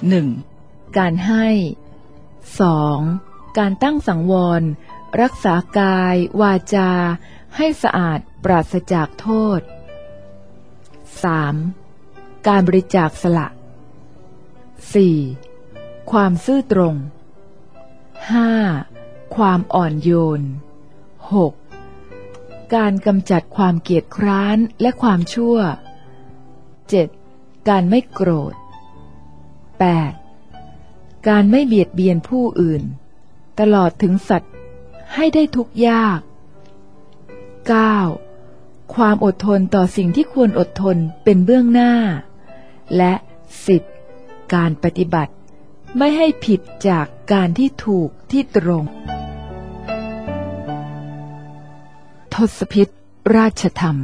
1. การให้ 2. การตั้งสังวรรักษากายวาจาให้สะอาดปราศจากโทษ 3. การบริจาคสละ 4. ความซื่อตรง 5. ความอ่อนโยน 6. การกำจัดความเกียจคร้านและความชั่ว 7. การไม่โกรธ 8. การไม่เบียดเบียนผู้อื่นตลอดถึงสัตว์ให้ได้ทุกข์ยาก 9. ความอดทนต่อสิ่งที่ควรอดทนเป็นเบื้องหน้า และ 10. การปฏิบัติไม่ให้ผิดจากการที่ถูกที่ตรงทศพิธราชธรรม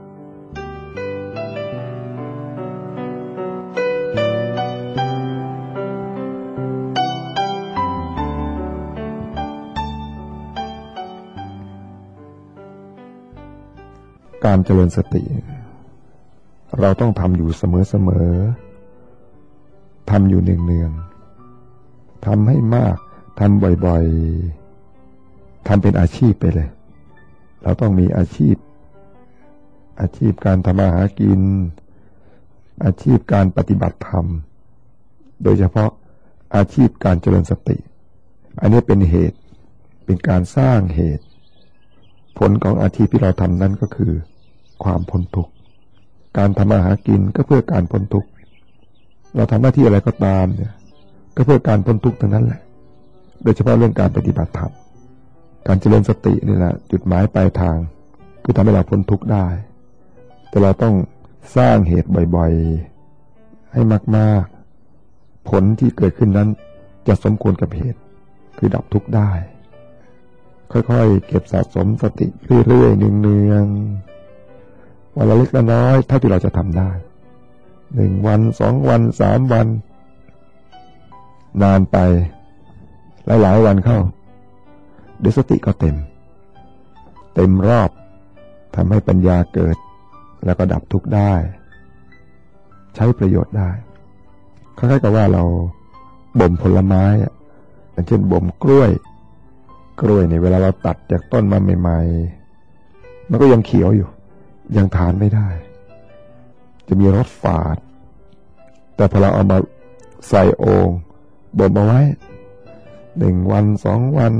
การเจริญสติเราต้องทำอยู่เสมอๆทำอยู่เนืองๆทำให้มากทำบ่อยๆทำเป็นอาชีพไปเลยเราต้องมีอาชีพการทำมาหากินอาชีพการปฏิบัติธรรมโดยเฉพาะอาชีพการเจริญสติอันนี้เป็นเหตุเป็นการสร้างเหตุผลของอาชีพที่เราทำนั้นก็คือความพ้นทุกข์การทำมาหากินก็เพื่อการพ้นทุกข์เราทำหน้าที่อะไรก็ตามเนี่ยก็เพื่อการพ้นทุกข์ทั้งนั้นแหละโดยเฉพาะเรื่องการปฏิบัติธรรมการเจริญสตินี่แหละจุดหมายปลายทางคือทำให้เราพ้นทุกข์ได้แต่เราต้องสร้างเหตุบ่อยๆให้มากๆผลที่เกิดขึ้นนั้นจะสมควรกับเหตุคือดับทุกข์ได้ค่อยๆเก็บสะสมสติเรื่อยๆเนืองๆวันละเล็กละน้อยเท่าที่เราจะทำได้1 วัน2 วัน3 วันนานไปหลายๆวันเข้าเดี๋ยวสติก็เต็มรอบทำให้ปัญญาเกิดแล้วก็ดับทุกข์ได้ใช้ประโยชน์ได้คล้ายๆกับว่าเราบ่มผลไม้อย่างเช่นบ่มกล้วยในเวลาเราตัดจากต้นมาใหม่ๆมันก็ยังเขียวอยู่ยังทานไม่ได้จะมีรสฝาดแต่พอเราเอามาใส่โอ่งบ่มเอาไว้1 วัน2 วัน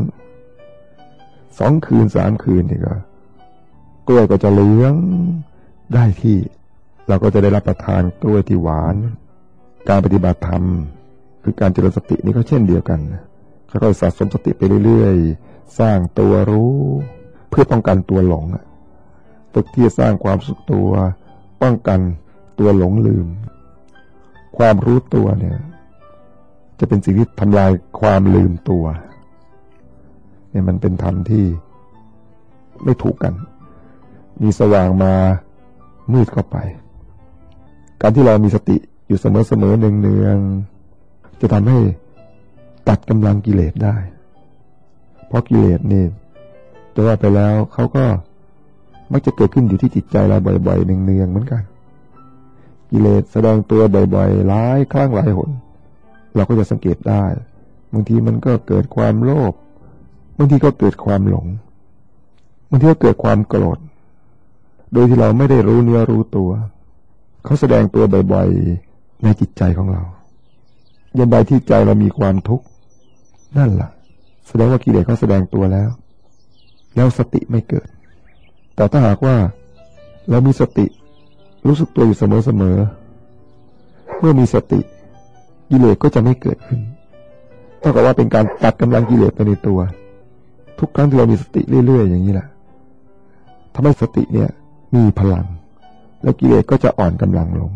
2 คืน3 คืนนี่ก็กล้วยก็จะเหลืองได้ที่เราก็จะได้รับประทานกล้วยที่หวานการปฏิบัติธรรมคือการเจริญสตินี่ก็เช่นเดียวกันค่อยๆสะสมสติไปเรื่อยๆสร้างตัวรู้เพื่อป้องกันตัวหลงฝึกที่จะสร้างความรู้สึกตัวป้องกันตัวหลงลืมความรู้ตัวเนี่ยจะเป็นสิ่งที่ทำลายความลืมตัวเนี่ยมันเป็นธรรมที่ไม่ถูกกันมีสว่างมามืดเข้าไปการที่เรามีสติอยู่เสมอๆเนืองๆจะทำให้ตัดกำลังกิเลสได้เพราะกิเลสนี่จะว่าไปแล้วเขาก็มักจะเกิดขึ้นอยู่ที่จิตใจเราบ่อยๆเนืองๆเหมือนกันกิเลสแสดงตัวบ่อยๆหลายครั้งหลายหนเราก็จะสังเกตได้บางทีมันก็เกิดความโลภบางทีก็เกิดความหลงบางทีก็เกิดความโกรธโดยที่เราไม่ได้รู้เนื้อรู้ตัวเขาแสดงตัวบ่อยๆในจิตใจของเรายันใดที่ใจเรามีความทุกข์นั่นล่ะแสดงว่ากิเลสเขาแสดงตัวแล้วสติไม่เกิดแต่ถ้าหากว่าเรามีสติรู้สึกตัวอยู่เสมอเมื่อมีสติกิเลสก็จะไม่เกิดขึ้นเท่ากับว่าเป็นการตัดกำลังกิเลสไปในตัวทุกครั้งที่เรามีสติเรื่อยๆอย่างนี้แหละทำให้สติเนี่ยมีพลังและกิเลสก็จะอ่อนกำลังลง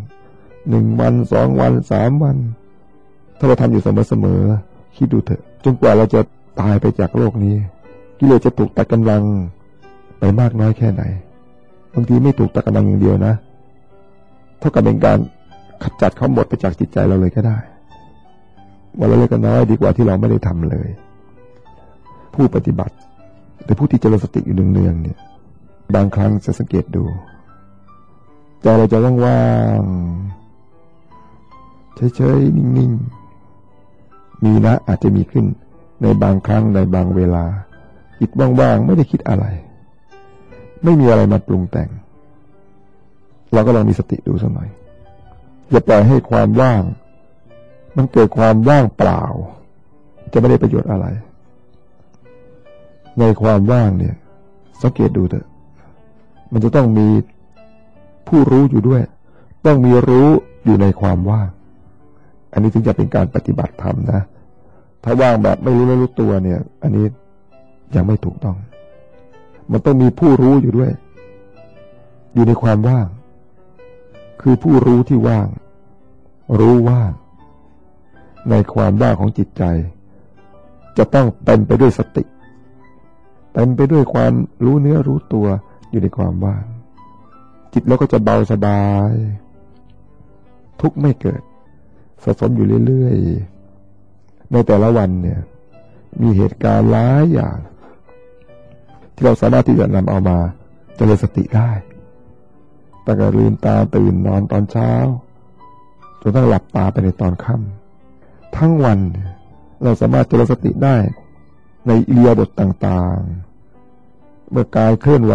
1 วัน2 วัน3 วันถ้าเราทำอยู่เสมอๆคิดดูเถอะจนกว่าเราจะตายไปจากโลกนี้กิเลสจะถูกตัดกำลังไปมากน้อยแค่ไหนบางทีไม่ถูกตัดกำลังอย่างเดียวนะเท่ากับเป็นการขจัดเขาหมดไปจากจิตใจเราเลยก็ได้วันละเล็กน้อยดีกว่าที่เราไม่ได้ทำเลยผู้ปฏิบัติหรือผู้ที่เจริญสติอยู่เนืองๆเนี่ยบางครั้งจะสังเกตดูใจเราจะว่างๆเฉยๆนิ่งมีนะอาจจะมีขึ้นในบางครั้งในบางเวลาจิตว่างๆไม่ได้คิดอะไรไม่มีอะไรมาปรุงแต่งเราก็ลองมีสติดูสักหน่อยอย่าปล่อยให้ความว่างมันเกิดความว่างเปล่าจะไม่ได้ประโยชน์อะไรในความว่างเนี่ยสังเกตดูเถอะมันจะต้องมีผู้รู้อยู่ด้วยต้องมีรู้อยู่ในความว่างอันนี้ถึงจะเป็นการปฏิบัติธรรมนะถ้าว่างแบบไม่รู้ตัวเนี่ยอันนี้ยังไม่ถูกต้องมันต้องมีผู้รู้อยู่ด้วยอยู่ในความว่างคือผู้รู้ที่ว่างรู้ว่างในความว่างของจิตใจจะต้องเต็มไปด้วยสติเต็มไปด้วยความรู้เนื้อรู้ตัวอยู่ในความว่างจิตเราก็จะเบาสบายทุกข์ไม่เกิดสะสมอยู่เรื่อยๆในแต่ละวันเนี่ยมีเหตุการณ์หลายอย่างที่เราสามารถที่จะนำเอามาเจริญสติได้ตั้งแต่ลืมตาตื่นนอนตอนเช้าจนต้องหลับตาไปในตอนค่ำทั้งวันเราสามารถเจริญสติได้ในอิริยาบถต่างๆเมื่อกายเคลื่อนไหว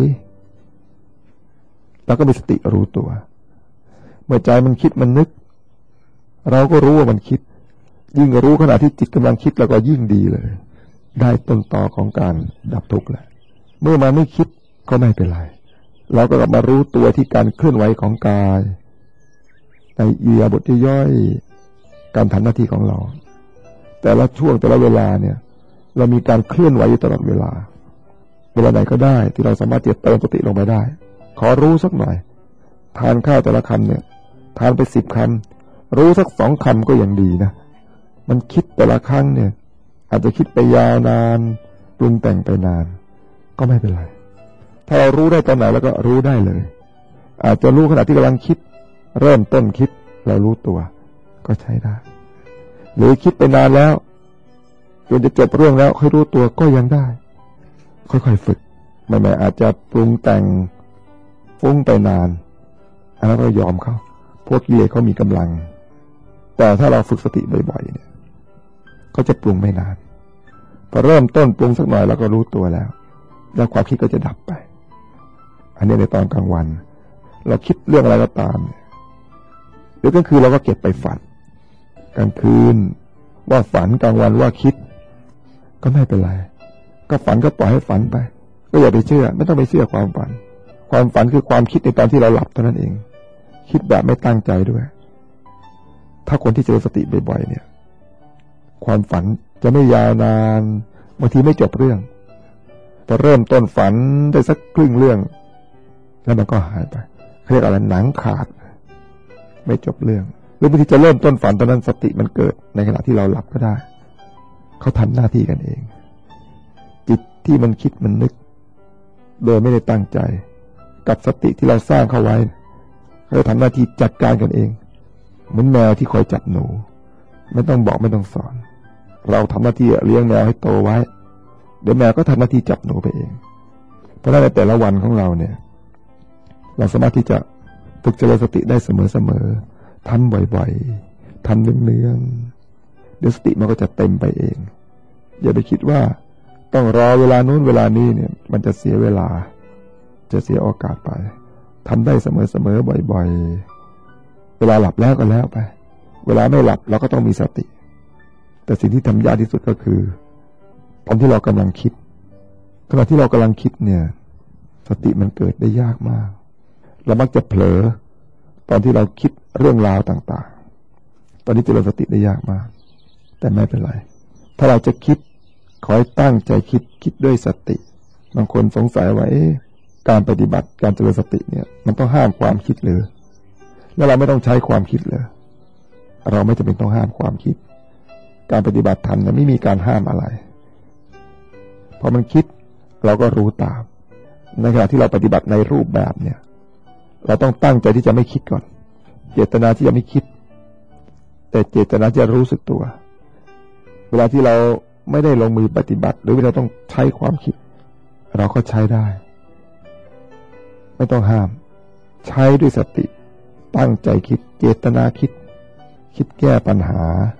เราก็มีสติรู้ตัวเมื่อใจมันคิดมันนึกเราก็รู้ว่ามันคิดยิ่งรู้ขณะที่จิตกำลังคิดแล้วก็ยิ่งดีเลยได้ต้นตอของการดับทุกข์แหละเมื่อมันไม่คิดก็ไม่เป็นไรเราก็กลับมารู้ตัวที่การเคลื่อนไหวของกายในอิริยาบถย่อยการทำหน้าที่ของเราแต่ละช่วงแต่ละเวลาเนี่ยเรามีการเคลื่อนไหวอยู่ตลอดเวลาไหนก็ได้ที่เราสามารถเติมสติลงไปได้ขอรู้สักหน่อยทานข้าวแต่ละคำเนี่ยทานไป10 คำรู้สัก2 คำก็ยังดีนะมันคิดแต่ละครั้งเนี่ยอาจจะคิดไปยาวนานปรุงแต่งไปนานก็ไม่เป็นไรถ้าเรารู้ได้ตอนไหนแล้วก็รู้ได้เลยอาจจะรู้ขณะที่กำลังคิดเริ่มต้นคิดเรารู้ตัวก็ใช้ได้หรือคิดไปนานแล้วจนจะจบเรื่องแล้วค่อยรู้ตัวก็ยังได้ค่อยๆฝึกไม่อาจจะปรุงแต่งฟุ้งไปนานอันนั้นก็ยอมเขาพวกกิเลสเขามีกำลังแต่ถ้าเราฝึกสติบ่อยๆเนี่ยก็จะปรุงไม่นานพอเริ่มต้นปรุงสักหน่อยแล้วก็รู้ตัวแล้วความคิดก็จะดับไปอันนี้ในตอนกลางวันเราคิดเรื่องอะไรก็ตามเดี๋ยวกลางคืนเราก็เก็บไปฝันกลางคืนว่าฝันกลางวันว่าคิดก็ไม่เป็นไรก็ฝันก็ปล่อยให้ฝันไปก็อย่าไปเชื่อไม่ต้องไปเชื่อความฝันคือความคิดในตอนที่เราหลับเท่านั้นเองคิดแบบไม่ตั้งใจด้วยถ้าคนที่เจริญสติบ่อยๆเนี่ยความฝันจะไม่ยาวนานบางทีไม่จบเรื่องพอเริ่มต้นฝันได้สักครึ่งเรื่องแล้วมันก็หายไปเรียกอะไรหนังขาดไม่จบเรื่องหรือบางทีจะเริ่มต้นฝันตอนนั้นสติมันเกิดในขณะที่เราหลับก็ได้เขาทำหน้าที่กันเองจิตที่มันคิดมันนึกโดยไม่ได้ตั้งใจกับสติที่เราสร้างเข้าไว้เขาจะทำหน้าที่จัดการกันเองเหมือนแมวที่คอยจับหนูไม่ต้องบอกไม่ต้องสอนเราทำหน้าที่เลี้ยงแมวให้โตไว้เดี๋ยวแมวก็ทำหน้าที่จับหนูไปเองเพราะฉะนั้นในแต่ละวันของเราเนี่ยเราสามารถที่จะฝึกเจริญสติได้เสมอๆทำบ่อยๆทำเนืองๆเดี๋ยวสติมันก็จะเต็มไปเองอย่าไปคิดว่าต้องรอเวลานู้นเวลานี้เนี่ยมันจะเสียเวลาจะเสียโอกาสไปทำได้เสมอๆบ่อยๆเวลาหลับแล้วก็แล้วไปเวลาไม่หลับเราก็ต้องมีสติแต่สิ่งที่ทำยากที่สุดก็คือตอนที่เรากำลังคิดขณะที่เรากำลังคิดเนี่ยสติมันเกิดได้ยากมากเรามักจะเผลอตอนที่เราคิดเรื่องราวต่างๆตอนนี้เจริญสติได้ยากมากแต่ไม่เป็นไรถ้าเราจะคิดขอให้ตั้งใจคิดด้วยสติบางคนสงสัยว่าการปฏิบัติการเจริญสติเนี่ยมันต้องห้ามความคิดหรือแล้วเราไม่ต้องใช้ความคิดเลยเราไม่จำเป็นต้องห้ามความคิดการปฏิบัติธรรมเนี่ยไม่มีการห้ามอะไรพอมันคิดเราก็รู้ตามในขณะที่เราปฏิบัติในรูปแบบเนี่ยเราต้องตั้งใจที่จะไม่คิดก่อนเจตนาที่จะไม่คิดแต่เจตนาจะรู้สึกตัวเวลาที่เราไม่ได้ลงมือปฏิบัติหรือเราต้องใช้ความคิดเราก็ใช้ได้ไม่ต้องห้ามใช้ด้วยสติตั้งใจคิดเจตนาคิดแก้ปัญหา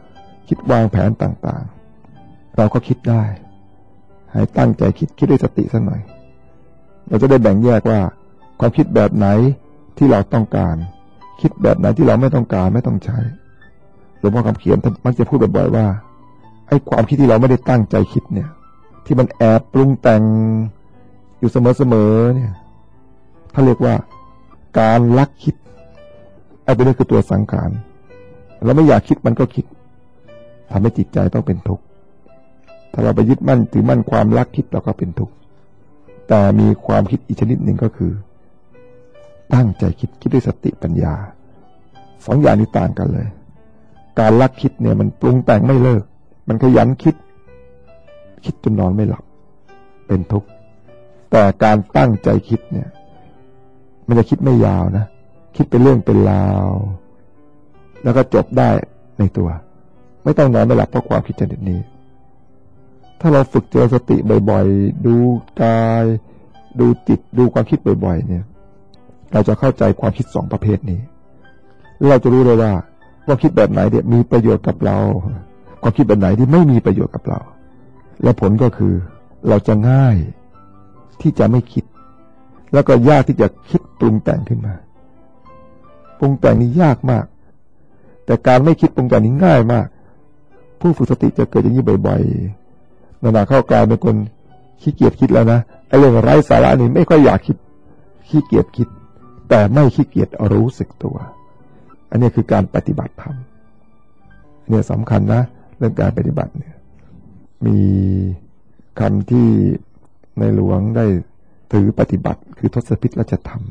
คิดวางแผนต่างๆเราก็คิดได้ให้ตั้งใจคิดด้วยสติสักหน่อยเราจะได้แบ่งแยกว่าความคิดแบบไหนที่เราต้องการคิดแบบไหนที่เราไม่ต้องการไม่ต้องใช้หลวงพ่อคำเขียนมักจะพูดบ่อยๆว่าไอ้ความคิดที่เราไม่ได้ตั้งใจคิดเนี่ยที่มันแอบปรุงแต่งอยู่เสมอๆเนี่ยเขาเรียกว่าการลักคิดไอ้ตัวนี้คือตัวสังขารเราไม่อยากคิดมันก็คิดทำให้จิตใจต้องเป็นทุกข์ถ้าเราไปยึดมั่นถือมั่นความลักคิดเราก็เป็นทุกข์แต่มีความคิดอีกชนิดหนึ่งก็คือตั้งใจคิดด้วยสติปัญญาสองอย่างนี้ต่างกันเลยการลักคิดเนี่ยมันปรุงแต่งไม่เลิกมันขยันคิดจนนอนไม่หลับเป็นทุกข์แต่การตั้งใจคิดเนี่ยมันจะคิดไม่ยาวนะคิดเป็นเรื่องเป็นราวแล้วก็จบได้ในตัวไม่ต้องนอนไม่หลับเพราะความคิดชนิดนี้ถ้าเราฝึกเจริญสติบ่อยๆดูกายดูจิตดูความคิดบ่อยๆเนี่ยเราจะเข้าใจความคิดสองประเภทนี้แล้วเราจะรู้เลยว่าความคิดแบบไหนเนี่ยมีประโยชน์กับเราความคิดแบบไหนที่ไม่มีประโยชน์กับเราและผลก็คือเราจะง่ายที่จะไม่คิดแล้วก็ยากที่จะคิดปรุงแต่งขึ้นมาปรุงแต่งนี่ยากมากแต่การไม่คิดปรุงแต่งนี่ง่ายมากผู้ฝึกสติจะเกิดอย่างนี้บ่อยๆนานๆเข้ากลายเป็นคนขี้เกียจคิดแล้วนะไอ้เรื่องไร้สาระนี่ไม่ค่อยอยากคิดขี้เกียจคิดแต่ไม่ขี้เกียจรู้สึกตัวอันนี้คือการปฏิบัติธรรมเนี่ยสำคัญนะเรื่องการปฏิบัติเนี่ยมีคำที่ในหลวงได้ถือปฏิบัติคือทศพิธราชธรรม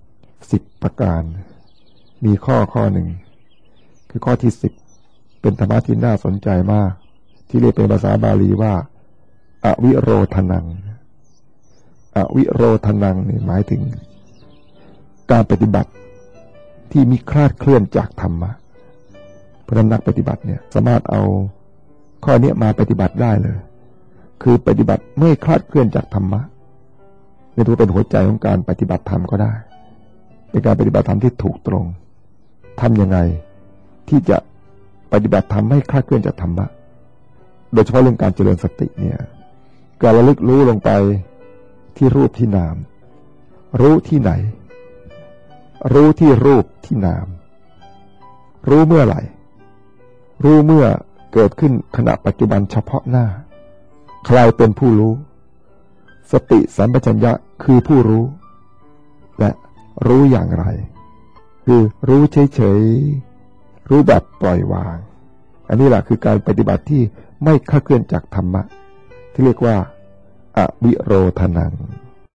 10ประการมีข้อหนึ่งคือข้อที่10เป็นธรรมะที่น่าสนใจมากที่เรียกเป็นภาษาบาลีว่าอวิโรธนังอวิโรธนังนี่หมายถึงการปฏิบัติที่มิคลาดเคลื่อนจากธรรมะเพราะนักปฏิบัติเนี่ยสามารถเอาข้อนี้มาปฏิบัติได้เลยคือปฏิบัติไม่คลาดเคลื่อนจากธรรมะนี่ถือเป็นหัวใจของการปฏิบัติธรรมก็ได้เป็นการปฏิบัติธรรมที่ถูกตรงทำยังไงที่จะปฏิบัติธรรมไม่คลาดเคลื่อนจากธรรมะโดยเฉพาะเรื่องการเจริญสติเนี่ยการระลึกรู้ลงไปที่รูปที่นามรู้ที่ไหนรู้ที่รูปที่นามรู้เมื่อไหร่รู้เมื่อเกิดขึ้นขณะปัจจุบันเฉพาะหน้าใครเป็นผู้รู้สติสัมปชัญญะคือผู้รู้และรู้อย่างไรคือรู้เฉยๆรู้แบบปล่อยวางอันนี้แหละคือการปฏิบัติที่ไม่คลาดเคลื่อนจากธรรมะที่เรียกว่าอวิโรธนัง